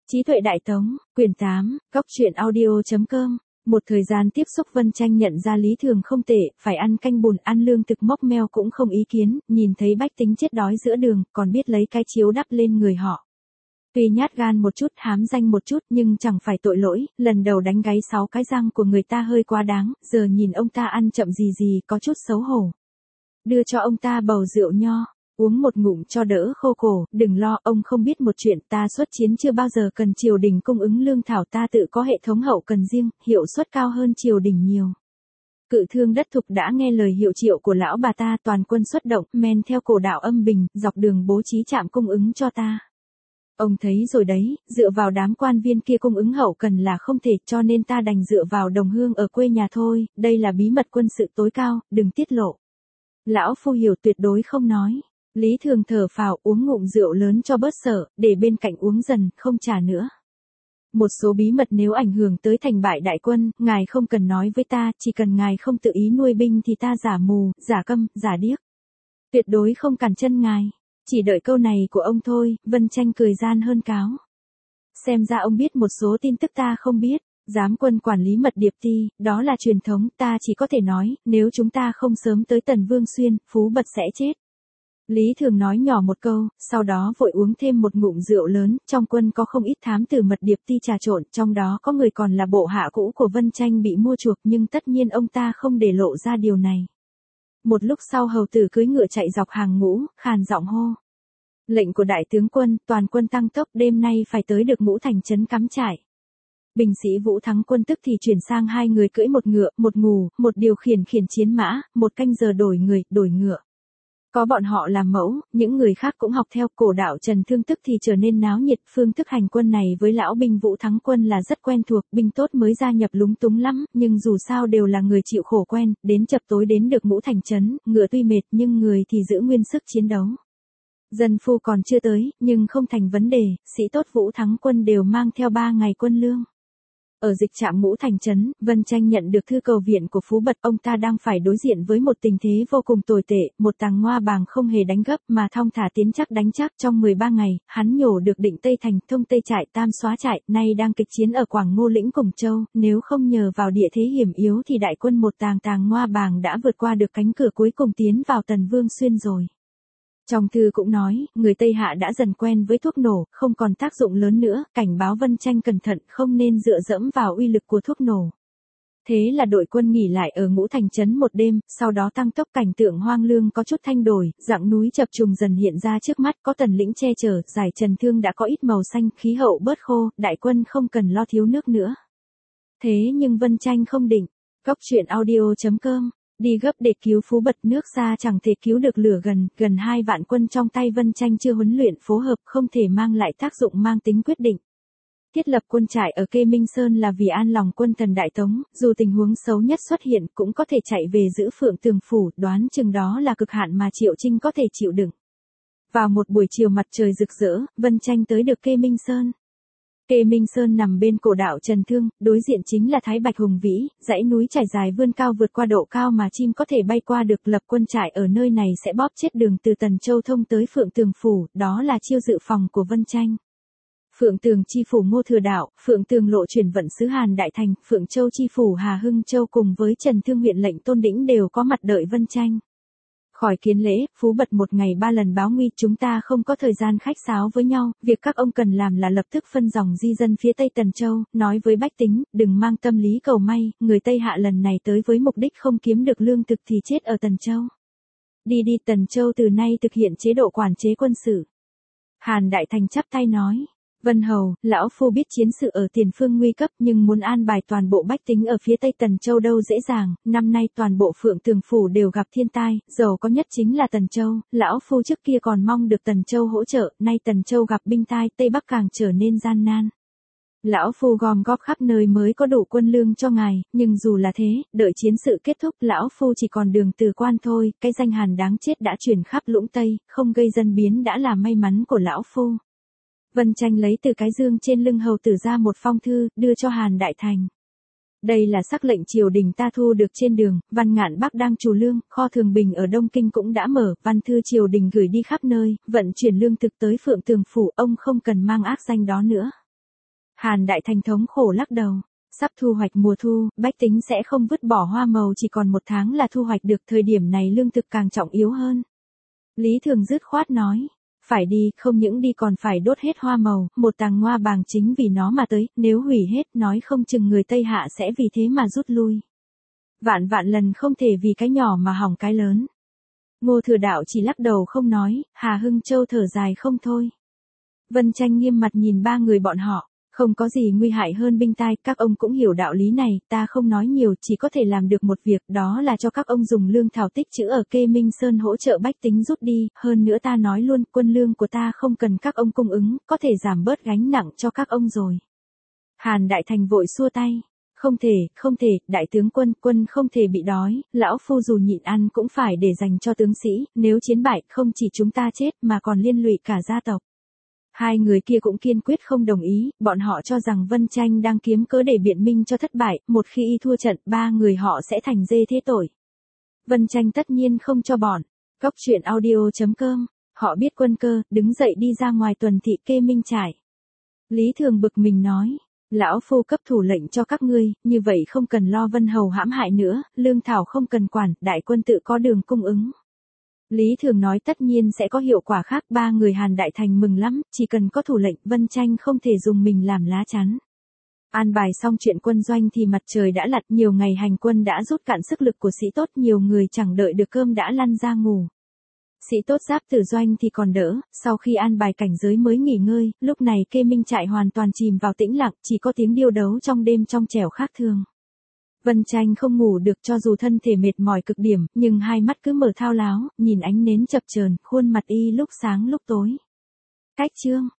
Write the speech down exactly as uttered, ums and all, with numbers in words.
Trí tuệ đại tống, quyển tám, góc truyện audio chấm com. Một thời gian tiếp xúc Vân Tranh nhận ra Lý Thường không tệ, phải ăn canh bùn, ăn lương thực mốc meo cũng không ý kiến, nhìn thấy bách tính chết đói giữa đường, còn biết lấy cái chiếu đắp lên người họ. Tuy nhát gan một chút, hám danh một chút nhưng chẳng phải tội lỗi, lần đầu đánh gáy sáu cái răng của người ta hơi quá đáng, giờ nhìn ông ta ăn chậm gì gì có chút xấu hổ. Đưa cho ông ta bầu rượu nho. Uống một ngụm cho đỡ khô cổ, đừng lo, ông không biết một chuyện, ta xuất chiến chưa bao giờ cần triều đình cung ứng lương thảo, ta tự có hệ thống hậu cần riêng, hiệu suất cao hơn triều đình nhiều. Cự Thương Đất Thục đã nghe lời hiệu triệu của lão bà ta, toàn quân xuất động, men theo cổ đạo Âm Bình, dọc đường bố trí trạm cung ứng cho ta. Ông thấy rồi đấy, dựa vào đám quan viên kia cung ứng hậu cần là không thể, cho nên ta đành dựa vào đồng hương ở quê nhà thôi, đây là bí mật quân sự tối cao, đừng tiết lộ. Lão phu hiểu, tuyệt đối không nói. Lý Thường thở phào, uống ngụm rượu lớn cho bớt sợ, để bên cạnh uống dần, không trả nữa. Một số bí mật nếu ảnh hưởng tới thành bại đại quân, ngài không cần nói với ta, chỉ cần ngài không tự ý nuôi binh thì ta giả mù, giả câm, giả điếc. Tuyệt đối không cản chân ngài. Chỉ đợi câu này của ông thôi. Vân Tranh cười gian hơn cáo. Xem ra ông biết một số tin tức ta không biết. Giám quân quản lý mật điệp ti, đó là truyền thống, ta chỉ có thể nói, nếu chúng ta không sớm tới Tần Vương Xuyên, Phú Bật sẽ chết. Lý Thường nói nhỏ một câu, sau đó vội uống thêm một ngụm rượu lớn, trong quân có không ít thám tử mật điệp ti trà trộn, trong đó có người còn là bộ hạ cũ của Vân Tranh bị mua chuộc, nhưng tất nhiên ông ta không để lộ ra điều này. Một lúc sau hầu tử cưỡi ngựa chạy dọc hàng ngũ, khàn giọng hô. Lệnh của đại tướng quân, toàn quân tăng tốc, đêm nay phải tới được Ngũ Thành trấn cắm trại. Binh sĩ Vũ Thắng quân tức thì chuyển sang hai người cưỡi một ngựa, một ngù, một điều khiển khiển chiến mã, một canh giờ đổi người, đổi ngựa. Có bọn họ làm mẫu, những người khác cũng học theo, cổ đạo Trần Thương tức thì trở nên náo nhiệt, phương thức hành quân này với lão binh Vũ Thắng quân là rất quen thuộc, binh tốt mới gia nhập lúng túng lắm, nhưng dù sao đều là người chịu khổ quen, đến chập tối đến được Ngũ Thành trấn, ngựa tuy mệt nhưng người thì giữ nguyên sức chiến đấu. Dân phu còn chưa tới, nhưng không thành vấn đề, sĩ tốt Vũ Thắng quân đều mang theo ba ngày quân lương. Ở dịch trạm Ngũ Thành trấn, Vân Tranh nhận được thư cầu viện của Phú Bật, ông ta đang phải đối diện với một tình thế vô cùng tồi tệ, một Tàng Ngoa Bàng không hề đánh gấp mà thong thả tiến chắc đánh chắc, trong mười ba ngày, hắn nhổ được Định Tây Thành, Thông Tây Trại, Tam Xóa Trại, nay đang kịch chiến ở Quảng Ngô Lĩnh Củng Châu, nếu không nhờ vào địa thế hiểm yếu thì đại quân một Tàng Tàng Ngoa Bàng đã vượt qua được cánh cửa cuối cùng tiến vào Tần Vương Xuyên rồi. Trong thư cũng nói, người Tây Hạ đã dần quen với thuốc nổ, không còn tác dụng lớn nữa, cảnh báo Vân Tranh cẩn thận, không nên dựa dẫm vào uy lực của thuốc nổ. Thế là đội quân nghỉ lại ở Ngũ Thành trấn một đêm, sau đó tăng tốc, cảnh tượng hoang lương có chút thay đổi, dạng núi chập trùng dần hiện ra trước mắt, có tần lĩnh che chở, dải Trần Thương đã có ít màu xanh, khí hậu bớt khô, đại quân không cần lo thiếu nước nữa. Thế nhưng Vân Tranh không định. Góc truyện audio chấm com. Đi gấp để cứu Phú Bật, nước xa chẳng thể cứu được lửa gần, gần hai vạn quân trong tay Vân Tranh chưa huấn luyện phối hợp, không thể mang lại tác dụng mang tính quyết định. Thiết lập quân trại ở Kê Minh Sơn là vì an lòng quân thần Đại Tống, dù tình huống xấu nhất xuất hiện cũng có thể chạy về giữ Phượng Tường Phủ, đoán chừng đó là cực hạn mà Triệu Trinh có thể chịu đựng. Vào một buổi chiều mặt trời rực rỡ, Vân Tranh tới được Kê Minh Sơn. Kê Minh Sơn nằm bên cổ đạo Trần Thương, đối diện chính là Thái Bạch Hùng Vĩ, dãy núi trải dài vươn cao vượt qua độ cao mà chim có thể bay qua được, lập quân trại ở nơi này sẽ bóp chết đường từ Tần Châu thông tới Phượng Tường Phủ, đó là chiêu dự phòng của Vân Tranh. Phượng Tường chi phủ Ngô Thừa Đạo, Phượng Tường lộ chuyển vận sứ Hàn Đại Thành, Phượng Châu chi phủ Hà Hưng Châu cùng với Trần Thương huyện lệnh Tôn Đĩnh đều có mặt đợi Vân Tranh. Khỏi kiến lễ, Phú Bật một ngày ba lần báo nguy, chúng ta không có thời gian khách sáo với nhau, việc các ông cần làm là lập tức phân dòng di dân phía Tây Tần Châu, nói với bách tính, đừng mang tâm lý cầu may, người Tây Hạ lần này tới với mục đích không kiếm được lương thực thì chết ở Tần Châu. Đi đi, Tần Châu từ nay thực hiện chế độ quản chế quân sự. Hàn Đại Thành chắp tay nói. Vân Hầu, lão phu biết chiến sự ở tiền phương nguy cấp nhưng muốn an bài toàn bộ bách tính ở phía Tây Tần Châu đâu dễ dàng, năm nay toàn bộ Phượng Tường Phủ đều gặp thiên tai, giàu có nhất chính là Tần Châu, lão phu trước kia còn mong được Tần Châu hỗ trợ, nay Tần Châu gặp binh tai, Tây Bắc càng trở nên gian nan. Lão phu gom góp khắp nơi mới có đủ quân lương cho ngài, nhưng dù là thế, đợi chiến sự kết thúc lão phu chỉ còn đường từ quan thôi, cái danh Hàn đáng chết đã truyền khắp Lũng Tây, không gây dân biến đã là may mắn của lão phu. Vân Tranh lấy từ cái dương trên lưng hầu tử ra một phong thư, đưa cho Hàn Đại Thành. Đây là sắc lệnh triều đình ta thu được trên đường, Văn Ngạn Bắc đang trù lương, kho thường bình ở Đông Kinh cũng đã mở, văn thư triều đình gửi đi khắp nơi, vận chuyển lương thực tới Phượng Tường Phủ, ông không cần mang ác danh đó nữa. Hàn Đại Thành thống khổ lắc đầu. Sắp thu hoạch mùa thu, bách tính sẽ không vứt bỏ hoa màu, chỉ còn một tháng là thu hoạch được, thời điểm này lương thực càng trọng yếu hơn. Lý Thường dứt khoát nói. Phải đi, không những đi còn phải đốt hết hoa màu, một tàng ngoa bàng chính vì nó mà tới, nếu hủy hết nói không chừng người Tây Hạ sẽ vì thế mà rút lui. Vạn vạn lần không thể vì cái nhỏ mà hỏng cái lớn. Ngô Thừa Đạo chỉ lắc đầu không nói, Hà Hưng Châu thở dài không thôi. Vân Tranh nghiêm mặt nhìn ba người bọn họ, không có gì nguy hại hơn binh tai, các ông cũng hiểu đạo lý này, ta không nói nhiều, chỉ có thể làm được một việc, đó là cho các ông dùng lương thảo tích trữ ở Kê Minh Sơn hỗ trợ bách tính rút đi, hơn nữa ta nói luôn, quân lương của ta không cần các ông cung ứng, có thể giảm bớt gánh nặng cho các ông rồi. Hàn Đại Thành vội xua tay. Không thể, không thể, đại tướng quân, quân không thể bị đói, lão phu dù nhịn ăn cũng phải để dành cho tướng sĩ, nếu chiến bại không chỉ chúng ta chết mà còn liên lụy cả gia tộc. Hai người kia cũng kiên quyết không đồng ý, bọn họ cho rằng Vân Tranh đang kiếm cớ để biện minh cho thất bại, một khi y thua trận, ba người họ sẽ thành dê thế tội. Vân Tranh tất nhiên không cho bọn. Góc truyện audio chấm com, họ biết quân cơ, đứng dậy đi ra ngoài tuần thị Kê Minh trại. Lý Thường bực mình nói. Lão phu cấp thủ lệnh cho các ngươi, như vậy không cần lo Vân Hầu hãm hại nữa, lương thảo không cần quản, đại quân tự có đường cung ứng. Lý Thường nói tất nhiên sẽ có hiệu quả khác, ba người Hàn Đại Thành mừng lắm, chỉ cần có thủ lệnh, Vân Tranh không thể dùng mình làm lá chắn. An bài xong chuyện quân doanh thì mặt trời đã lặn, nhiều ngày hành quân đã rút cạn sức lực của sĩ tốt, nhiều người chẳng đợi được cơm đã lăn ra ngủ. Sĩ tốt giáp tử doanh thì còn đỡ, sau khi an bài cảnh giới mới nghỉ ngơi, lúc này Kê Minh trại hoàn toàn chìm vào tĩnh lặng, chỉ có tiếng điêu đấu trong đêm trong trẻo khác thường. Vân Tranh không ngủ được cho dù thân thể mệt mỏi cực điểm, nhưng hai mắt cứ mở thao láo, nhìn ánh nến chập chờn, khuôn mặt y lúc sáng lúc tối. Cách chương